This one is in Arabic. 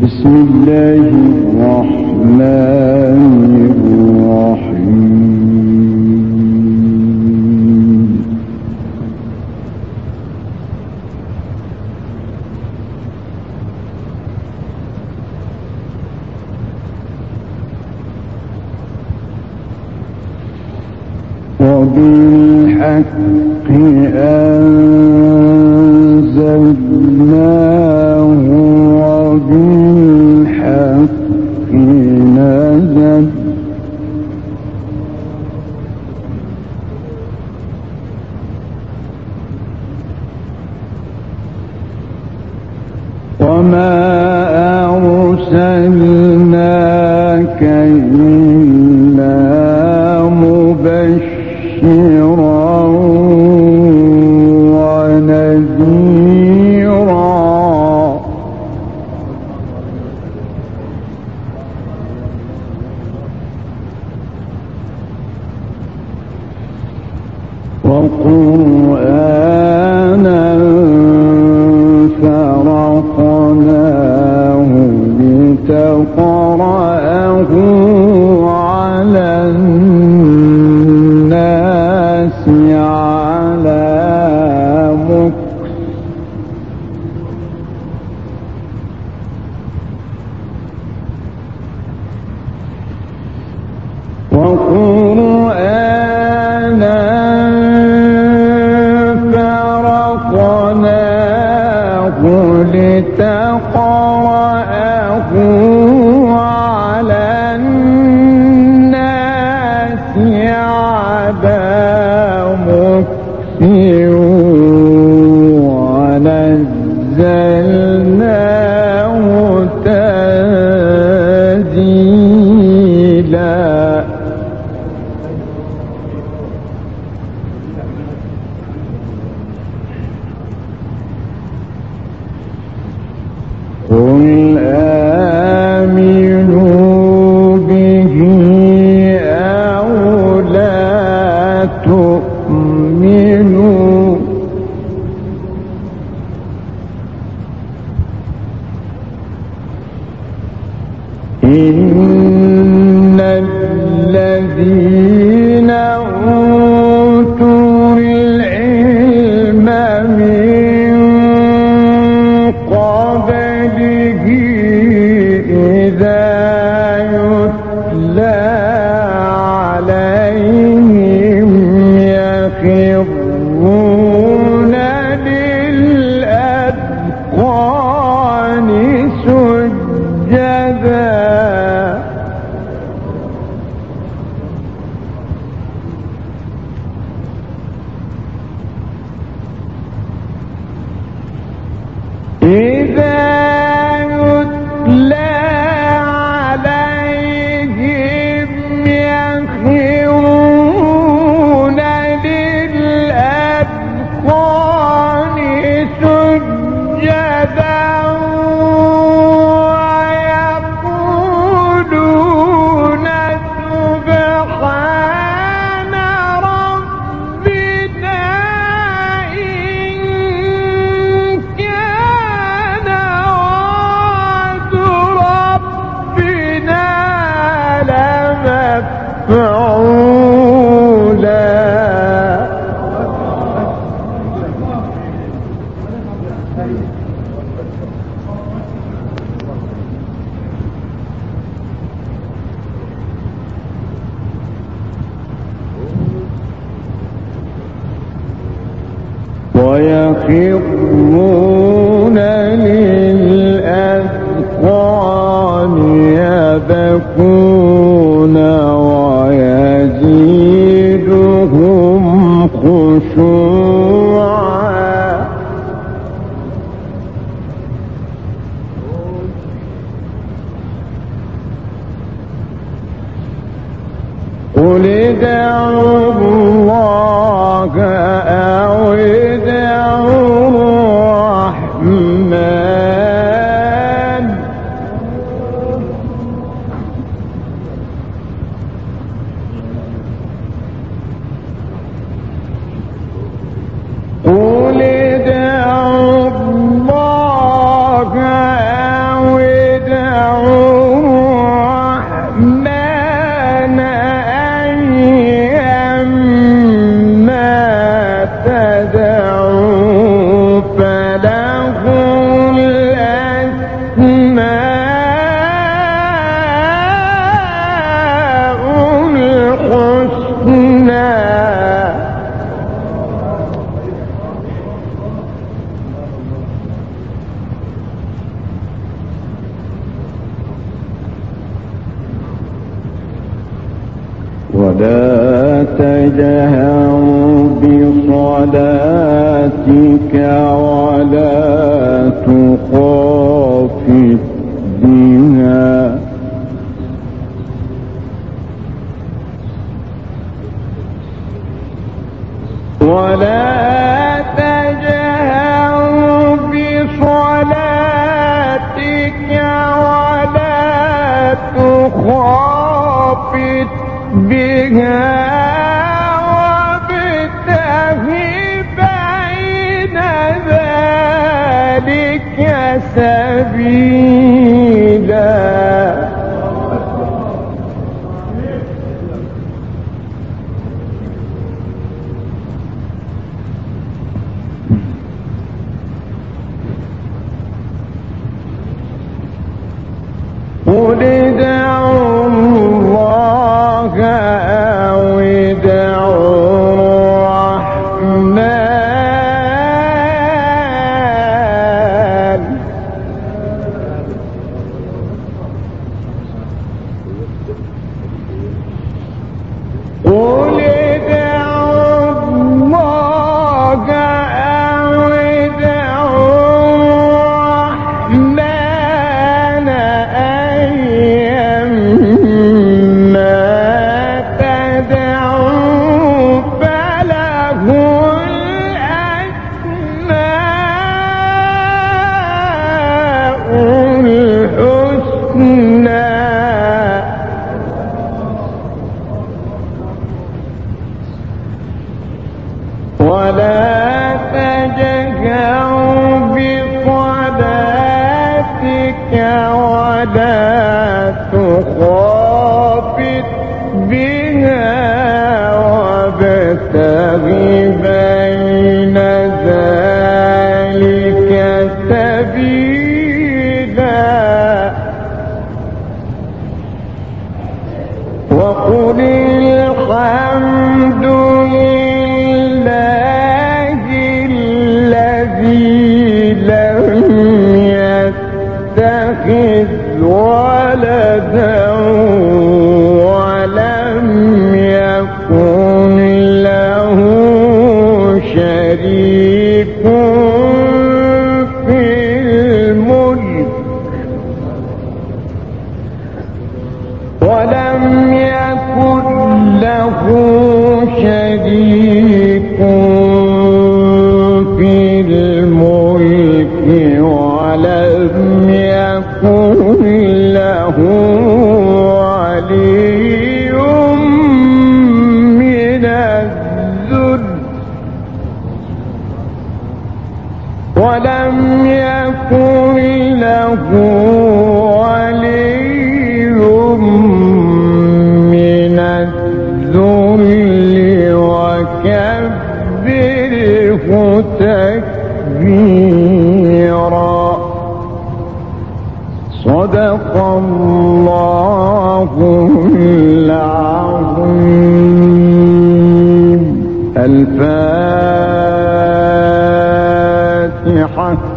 بسم الله الرحمن الرحيم. وبالحق أنزلناه وبالحق نزل وما أرسلناك إلا مبشرا ونذيرا وقرآنا فرقناه لتقرأه على الناس على مكث وقرآنا فرقناه لتقرأه على الناس على مكث ونزلناه تنزيلا. قل آمنوا به أو لا تؤمنوا إن الذين أوتوا العلم من قبله إذا يتلى عليهم يخرون للأذقان سجدا إذا يتلى عليهم يخرون للأذقان سجدا ويقولون سبحان ربنا إن كان وعد ربنا لمفعولا. ويخرون للأذقان يبكون ويزيدهم خشوعا. قل ادعوا الله أو ادعوا الرحمن قل ادعوا الله أو ادعوا تجهر بصلاتك ولا تخافت بها ولا تجهر بصلاتك ولا تخافت بها وابتغ بين ذلك سبيلا. قل ادعوا الله أو ادعوا الرحمن قل ادعوا الله أو ادعوا الرحمن أيما تدعوا فله الأسماء الحسنى ولا تجهر بصلاتك ولا تخافت بها وابتغ بين ذلك سبيلا. وقل الحمد لله الذي لم يتخذ ولدا ولم يكن له شريك في الملك ولم يكن له شريك في الملك ولم يكن له ولي من الذل ولم يكن له ولي من الذل وكبره تكبيرا. صدق الله العظيم. الفاتحة.